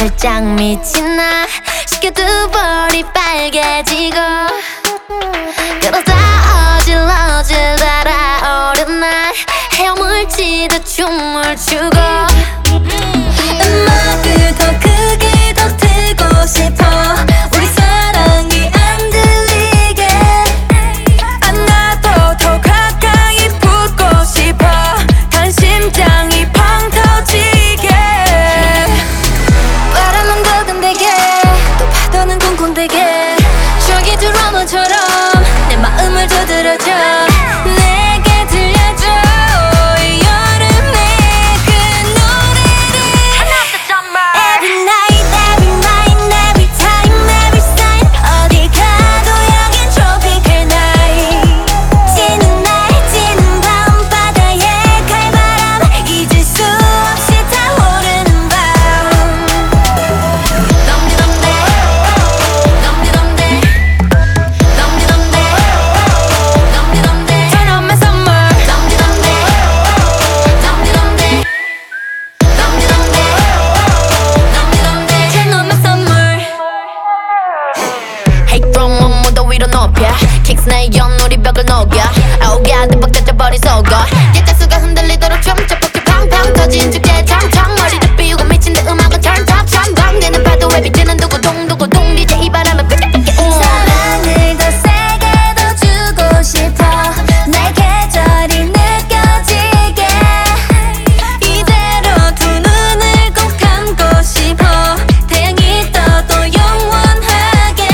살짝 미친 나 쉽게 두 볼이 빨개지고 그러다 어질어질 달아오른 날 헤엄을 치듯 춤을 추고 음악을 더 크게 더 틀고 싶어 우리 사랑이 안 들리게 안 나도 더 가까이 붙고 싶어 간 심장이 펑 터지게 바람은 두근대게 또 파도는 쿵쿵대게 저기 드라마처럼 내 마음을 두드려줘 내게 들려줘 이 여름의 그 노래를 Another summer Every night, every night, every time, every sign 어디 가도 여긴 tropical night 지는 날, 지는 밤바다에 칼바람 잊을 수 없이 타오르는 밤 덤디덤대 덤디덤대 덤디덤대 덤디덤대 Turn on my summer 덤디덤대 덤디덤대 덤디덤대 덤디덤대 Turn on my summer Hate from 무더 위로 높여 Kicks 내 연우리 벽을 녹여 Oh God 대박 터져버린 속어 예자수가 흔들리도록 춤춰 팡팡 터진 축제 탕탕 머리를 비우고 미친 내 음악은 turn top 전방되는 파도에 비치는 두구동두구동 DJ 이 바람에 삐까삐까 사랑을 더 세게 더 주고 싶어 내 계절이 느껴지게 이대로 두 눈을 꼭 감고 싶어 태양이 떠도 영원하게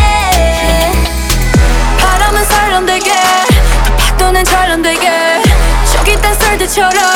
바람은 설렁대게 파도는 절렁대게 저기 딴 썰들처럼